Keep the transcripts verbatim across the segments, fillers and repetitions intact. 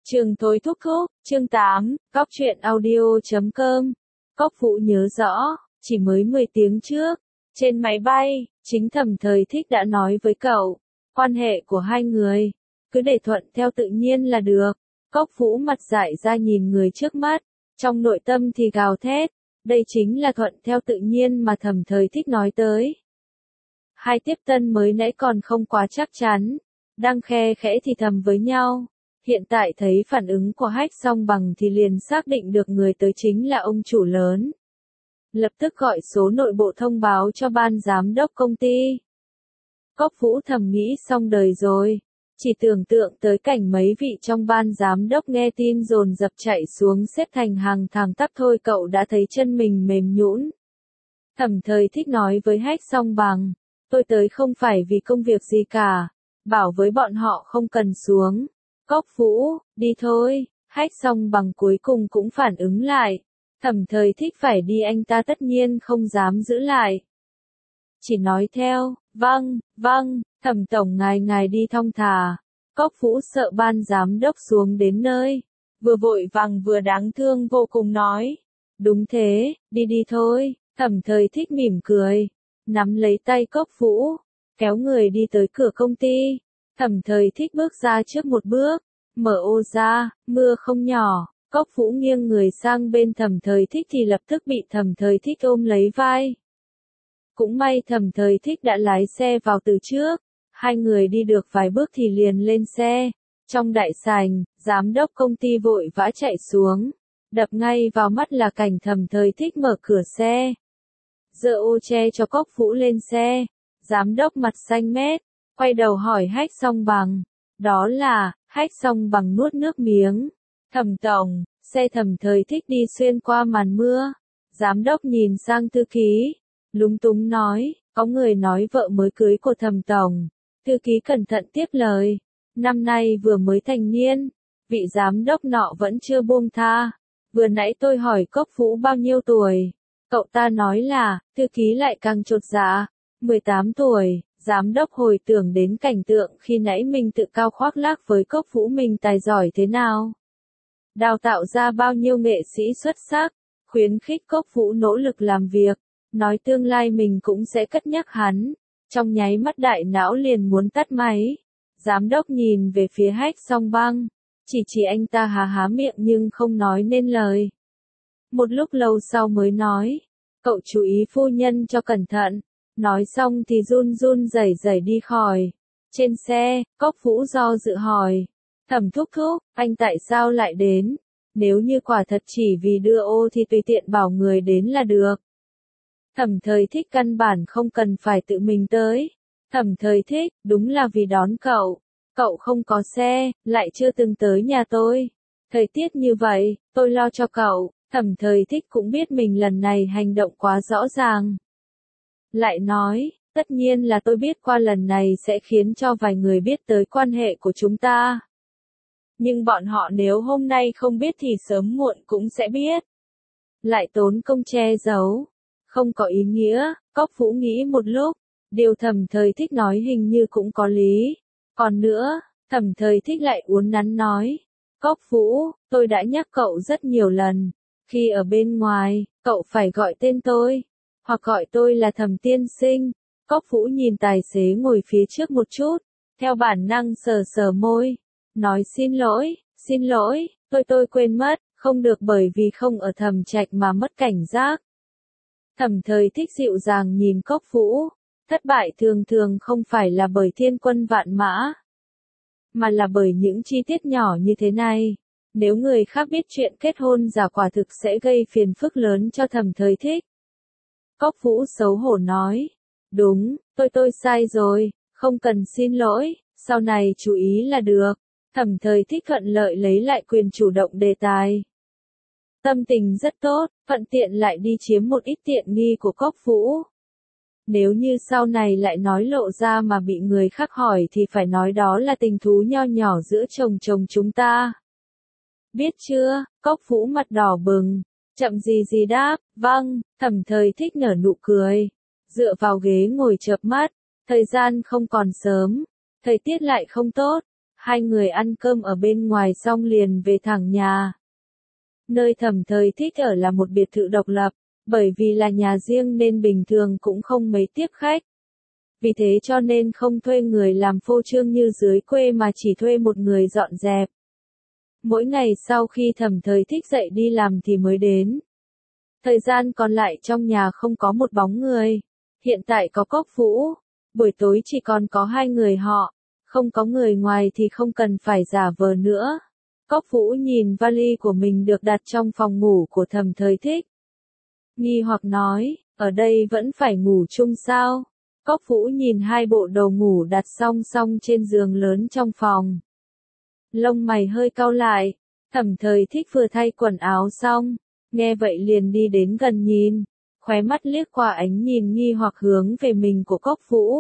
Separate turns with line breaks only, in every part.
Trường Thối Thúc Thúc, chương tám, Cóc truyện audio chấm com. Cốc Vũ nhớ rõ, chỉ mới mười tiếng trước, trên máy bay, chính Thẩm Thời Thích đã nói với cậu, quan hệ của hai người, cứ để thuận theo tự nhiên là được. Cốc Vũ mặt dại ra nhìn người trước mắt, trong nội tâm thì gào thét, đây chính là thuận theo tự nhiên mà Thẩm Thời Thích nói tới. Hai tiếp tân mới nãy còn không quá chắc chắn, đang khe khẽ thì thầm với nhau. Hiện tại thấy phản ứng của Hách Song Bằng thì liền xác định được người tới chính là ông chủ lớn. Lập tức gọi số nội bộ thông báo cho ban giám đốc công ty. Cốc Vũ thầm nghĩ xong đời rồi, chỉ tưởng tượng tới cảnh mấy vị trong ban giám đốc nghe tin dồn dập chạy xuống xếp thành hàng thẳng tắp thôi cậu đã thấy chân mình mềm nhũn. Thẩm Thời Thích nói với Hách Song Bằng, tôi tới không phải vì công việc gì cả, bảo với bọn họ không cần xuống. Cốc Vũ, đi thôi. Hách Song Bằng cuối cùng cũng phản ứng lại. Thẩm Thời Thích phải đi anh ta tất nhiên không dám giữ lại. Chỉ nói theo, vâng, vâng, Thẩm tổng ngài ngài đi thong thả. Cốc Vũ sợ ban giám đốc xuống đến nơi, vừa vội vàng vừa đáng thương vô cùng nói. Đúng thế, đi đi thôi. Thẩm Thời Thích mỉm cười, nắm lấy tay Cốc Vũ, kéo người đi tới cửa công ty. Thẩm Thời Thích bước ra trước một bước, mở ô ra, mưa không nhỏ. Cốc Vũ nghiêng người sang bên Thẩm Thời Thích thì lập tức bị Thẩm Thời Thích ôm lấy vai. Cũng may Thẩm Thời Thích đã lái xe vào từ trước, hai người đi được vài bước thì liền lên xe. Trong đại sảnh, giám đốc công ty vội vã chạy xuống, đập ngay vào mắt là cảnh Thẩm Thời Thích mở cửa xe, giơ ô che cho Cốc Vũ lên xe. Giám đốc mặt xanh mét, quay đầu hỏi Hách Song Bằng, đó là. Hách Song Bằng nuốt nước miếng. Thẩm tổng, xe Thẩm Thời Thích đi xuyên qua màn mưa. Giám đốc nhìn sang thư ký, lúng túng nói, có người nói vợ mới cưới của Thẩm tổng. Thư ký cẩn thận tiếp lời, năm nay vừa mới thành niên, vị giám đốc nọ vẫn chưa buông tha. Vừa nãy tôi hỏi Cốc Vũ bao nhiêu tuổi, cậu ta nói là, thư ký lại càng chột dạ, mười tám tuổi. Giám đốc hồi tưởng đến cảnh tượng khi nãy mình tự cao khoác lác với Cốc Vũ mình tài giỏi thế nào. Đào tạo ra bao nhiêu nghệ sĩ xuất sắc, khuyến khích Cốc Vũ nỗ lực làm việc, nói tương lai mình cũng sẽ cất nhắc hắn. Trong nháy mắt đại não liền muốn tắt máy. Giám đốc nhìn về phía Hách Song Băng, chỉ chỉ anh ta há há miệng nhưng không nói nên lời. Một lúc lâu sau mới nói, cậu chú ý phu nhân cho cẩn thận. Nói xong thì run run rẩy rẩy đi khỏi. Trên xe, Cốc Vũ do dự hỏi, Thẩm thúc thúc, anh tại sao lại đến? Nếu như quả thật chỉ vì đưa ô thì tùy tiện bảo người đến là được. Thẩm Thời Thích căn bản không cần phải tự mình tới. Thẩm Thời Thích, đúng là vì đón cậu. Cậu không có xe, lại chưa từng tới nhà tôi. Thời tiết như vậy, tôi lo cho cậu. Thẩm Thời Thích cũng biết mình lần này hành động quá rõ ràng. Lại nói, tất nhiên là tôi biết qua lần này sẽ khiến cho vài người biết tới quan hệ của chúng ta. Nhưng bọn họ nếu hôm nay không biết thì sớm muộn cũng sẽ biết. Lại tốn công che giấu. Không có ý nghĩa. Cốc Vũ nghĩ một lúc, điều Thẩm Thời Thích nói hình như cũng có lý. Còn nữa, Thẩm Thời Thích lại uốn nắn nói, Cốc Vũ, tôi đã nhắc cậu rất nhiều lần, khi ở bên ngoài, cậu phải gọi tên tôi. Hoặc gọi tôi là Thẩm tiên sinh. Cốc Vũ nhìn tài xế ngồi phía trước một chút, theo bản năng sờ sờ môi, nói xin lỗi, xin lỗi, tôi tôi quên mất, không được bởi vì không ở Thẩm Trạch mà mất cảnh giác. Thẩm Thời Thích dịu dàng nhìn Cốc Vũ, thất bại thường thường không phải là bởi thiên quân vạn mã, mà là bởi những chi tiết nhỏ như thế này. Nếu người khác biết chuyện kết hôn giả quả thực sẽ gây phiền phức lớn cho Thẩm Thời Thích. Cốc Vũ xấu hổ nói, đúng, tôi tôi sai rồi, không cần xin lỗi, sau này chú ý là được. Thẩm Thời Thích thuận lợi lấy lại quyền chủ động đề tài. Tâm tình rất tốt, thuận tiện lại đi chiếm một ít tiện nghi của Cốc Vũ. Nếu như sau này lại nói lộ ra mà bị người khác hỏi thì phải nói đó là tình thú nho nhỏ giữa chồng chồng chúng ta. Biết chưa? Cốc Vũ mặt đỏ bừng. Chậm gì gì đáp, vâng. Thẩm Thời Thích nở nụ cười, dựa vào ghế ngồi chợp mắt. Thời gian không còn sớm, thời tiết lại không tốt, Hai người ăn cơm ở bên ngoài xong liền về thẳng nhà. Nơi Thẩm Thời thích ở là một biệt thự độc lập, bởi vì là nhà riêng nên bình thường cũng không mấy tiếp khách. Vì thế cho nên không thuê người làm phô trương như dưới quê mà chỉ thuê một người dọn dẹp. Mỗi ngày sau khi Thẩm Thời thích dậy đi làm thì mới đến. Thời gian còn lại trong nhà không có một bóng người. Hiện tại có Cốc Vũ, buổi tối chỉ còn có hai người họ, không có người ngoài thì không cần phải giả vờ nữa. Cốc Vũ nhìn vali của mình được đặt trong phòng ngủ của Thẩm Thời thích. Nghi hoặc nói, ở đây vẫn phải ngủ chung sao? Cốc Vũ nhìn hai bộ đồ ngủ đặt song song trên giường lớn trong phòng. Lông mày hơi cau lại, Thẩm Thời thích vừa thay quần áo xong, nghe vậy liền đi đến gần nhìn, khóe mắt liếc qua ánh nhìn nghi hoặc hướng về mình của Cốc Vũ.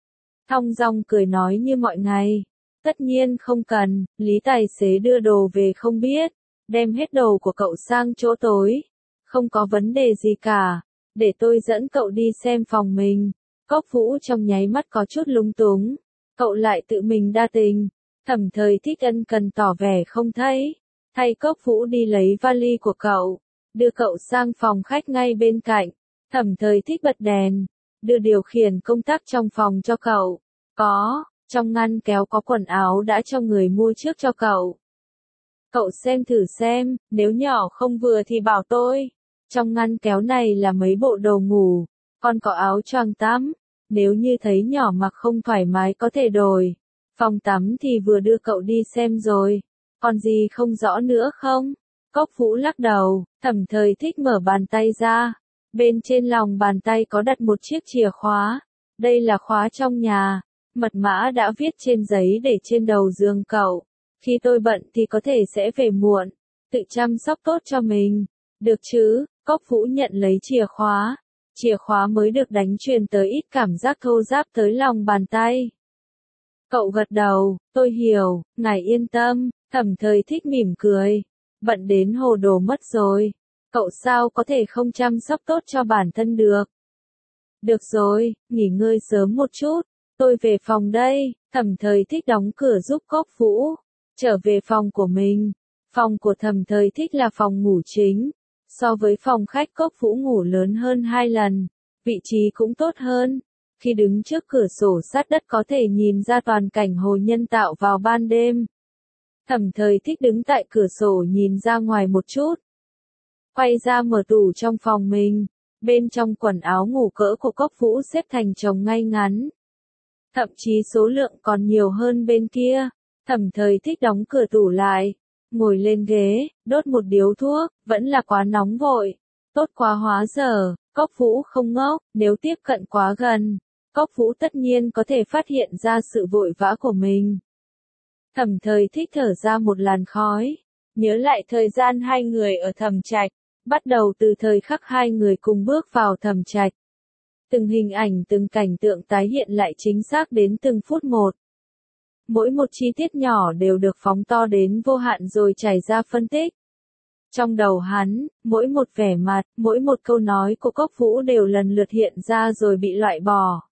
Thong dong cười nói như mọi ngày, tất nhiên không cần, Lý tài xế đưa đồ về không biết, đem hết đồ của cậu sang chỗ tối, không có vấn đề gì cả, để tôi dẫn cậu đi xem phòng mình. Cốc Vũ trong nháy mắt có chút lung túng, cậu lại tự mình đa tình. Thẩm Thời thích ân cần tỏ vẻ không thấy, thay Cốc Vũ đi lấy vali của cậu, đưa cậu sang phòng khách ngay bên cạnh. Thẩm Thời thích bật đèn, đưa điều khiển công tắc trong phòng cho cậu. Có, trong ngăn kéo có quần áo đã cho người mua trước cho cậu. Cậu xem thử xem, nếu nhỏ không vừa thì bảo tôi. Trong ngăn kéo này là mấy bộ đồ ngủ, còn có áo choàng tắm, nếu như thấy nhỏ mặc không thoải mái có thể đổi. Phòng tắm thì vừa đưa cậu đi xem rồi, còn gì không rõ nữa không? Cốc Vũ lắc đầu, Thẩm Thời thích mở bàn tay ra, bên trên lòng bàn tay có đặt một chiếc chìa khóa, đây là khóa trong nhà, mật mã đã viết trên giấy để trên đầu giường cậu, khi tôi bận thì có thể sẽ về muộn, tự chăm sóc tốt cho mình, được chứ? Cốc Vũ nhận lấy chìa khóa, chìa khóa mới được đánh truyền tới ít cảm giác thô ráp tới lòng bàn tay. Cậu gật đầu, tôi hiểu, ngài yên tâm. Thẩm Thời thích mỉm cười, bận đến hồ đồ mất rồi, cậu sao có thể không chăm sóc tốt cho bản thân được. Được rồi, nghỉ ngơi sớm một chút, tôi về phòng đây. Thẩm Thời thích đóng cửa giúp Cốc Vũ, trở về phòng của mình. Phòng của Thẩm Thời thích là phòng ngủ chính, so với phòng khách Cốc Vũ ngủ lớn hơn hai lần, vị trí cũng tốt hơn. Khi đứng trước cửa sổ sát đất có thể nhìn ra toàn cảnh hồ nhân tạo vào ban đêm. Thẩm Thời thích đứng tại cửa sổ nhìn ra ngoài một chút. Quay ra mở tủ trong phòng mình, bên trong quần áo ngủ cỡ của Cốc Vũ xếp thành chồng ngay ngắn. Thậm chí số lượng còn nhiều hơn bên kia. Thẩm Thời thích đóng cửa tủ lại, ngồi lên ghế, đốt một điếu thuốc, vẫn là quá nóng vội. Tốt quá hóa giờ, Cốc Vũ không ngốc, nếu tiếp cận quá gần, Cốc Vũ tất nhiên có thể phát hiện ra sự vội vã của mình. Thẩm Thời thích thở ra một làn khói, nhớ lại thời gian hai người ở Thẩm Trạch, bắt đầu từ thời khắc hai người cùng bước vào Thẩm Trạch. Từng hình ảnh từng cảnh tượng tái hiện lại chính xác đến từng phút một. Mỗi một chi tiết nhỏ đều được phóng to đến vô hạn rồi trải ra phân tích. Trong đầu hắn, mỗi một vẻ mặt, mỗi một câu nói của Cốc Vũ đều lần lượt hiện ra rồi bị loại bỏ.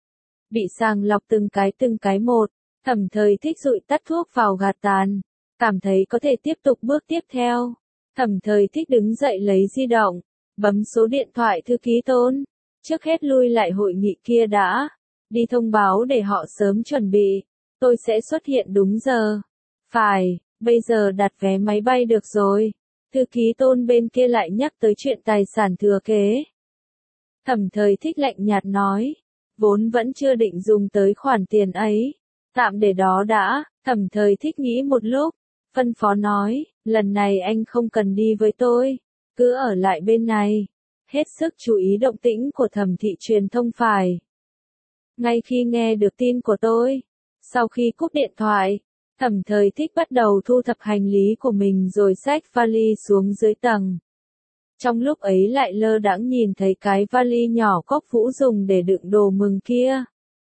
Bị sàng lọc từng cái từng cái một, Thẩm Thời thích dụi tắt thuốc vào gạt tàn, cảm thấy có thể tiếp tục bước tiếp theo. Thẩm Thời thích đứng dậy lấy di động, bấm số điện thoại thư ký Tôn. Trước hết lui lại hội nghị kia đã, đi thông báo để họ sớm chuẩn bị, tôi sẽ xuất hiện đúng giờ. Phải, bây giờ đặt vé máy bay được rồi. Thư ký Tôn bên kia lại nhắc tới chuyện tài sản thừa kế. Thẩm Thời thích lạnh nhạt nói, vốn vẫn chưa định dùng tới khoản tiền ấy, tạm để đó đã. Thẩm Thời thích nghĩ một lúc, phân phó nói, lần này anh không cần đi với tôi, cứ ở lại bên này, hết sức chú ý động tĩnh của Thẩm thị truyền thông phải. Ngay khi nghe được tin của tôi, sau khi cúp điện thoại, Thẩm Thời thích bắt đầu thu thập hành lý của mình rồi xách vali xuống dưới tầng. Trong lúc ấy lại lơ đãng nhìn thấy cái vali nhỏ Cốc Vũ dùng để đựng đồ mừng kia.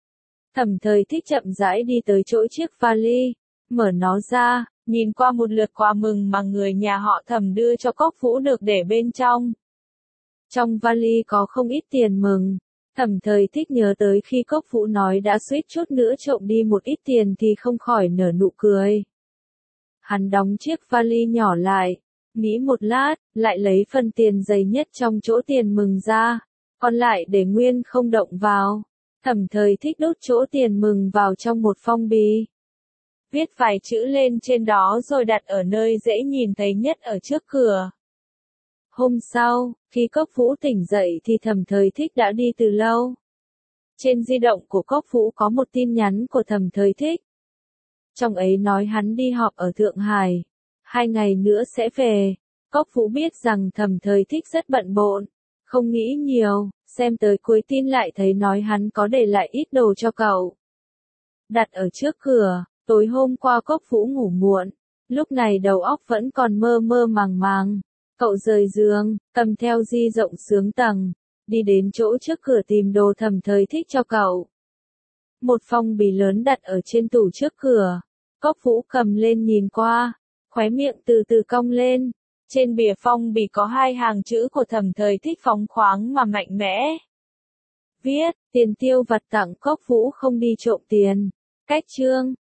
Thẩm Thời thích chậm rãi đi tới chỗ chiếc vali, mở nó ra, nhìn qua một lượt quà mừng mà người nhà họ Thẩm đưa cho Cốc Vũ được để bên trong. Trong vali có không ít tiền mừng, Thẩm Thời Thích nhớ tới khi Cốc Vũ nói đã suýt chút nữa trộm đi một ít tiền thì không khỏi nở nụ cười. Hắn đóng chiếc vali nhỏ lại, nghĩ một lát, lại lấy phần tiền dày nhất trong chỗ tiền mừng ra, còn lại để nguyên không động vào. Thẩm Thời Thích đút chỗ tiền mừng vào trong một phong bì, viết vài chữ lên trên đó rồi đặt ở nơi dễ nhìn thấy nhất ở trước cửa. Hôm sau, khi Cốc Vũ tỉnh dậy thì Thẩm Thời Thích đã đi từ lâu. Trên di động của Cốc Vũ có một tin nhắn của Thẩm Thời Thích. Trong ấy nói hắn đi họp ở Thượng Hải, hai ngày nữa sẽ về. Cốc Vũ biết rằng Thẩm Thời Thích rất bận bộn, không nghĩ nhiều, xem tới cuối tin lại thấy nói hắn có để lại ít đồ cho cậu. Đặt ở trước cửa, tối hôm qua Cốc Vũ ngủ muộn, lúc này đầu óc vẫn còn mơ mơ màng màng. Cậu rời giường, cầm theo di rộng xuống tầng, đi đến chỗ trước cửa tìm đồ Thẩm Thời Thích cho cậu. Một phong bì lớn đặt ở trên tủ trước cửa, Cốc Vũ cầm lên nhìn qua, khóe miệng từ từ cong lên. Trên bìa phong bì có hai hàng chữ của Thẩm Thời Thích phóng khoáng mà mạnh mẽ. Viết, tiền tiêu vặt tặng Cốc Vũ không đi trộm tiền. Cách chương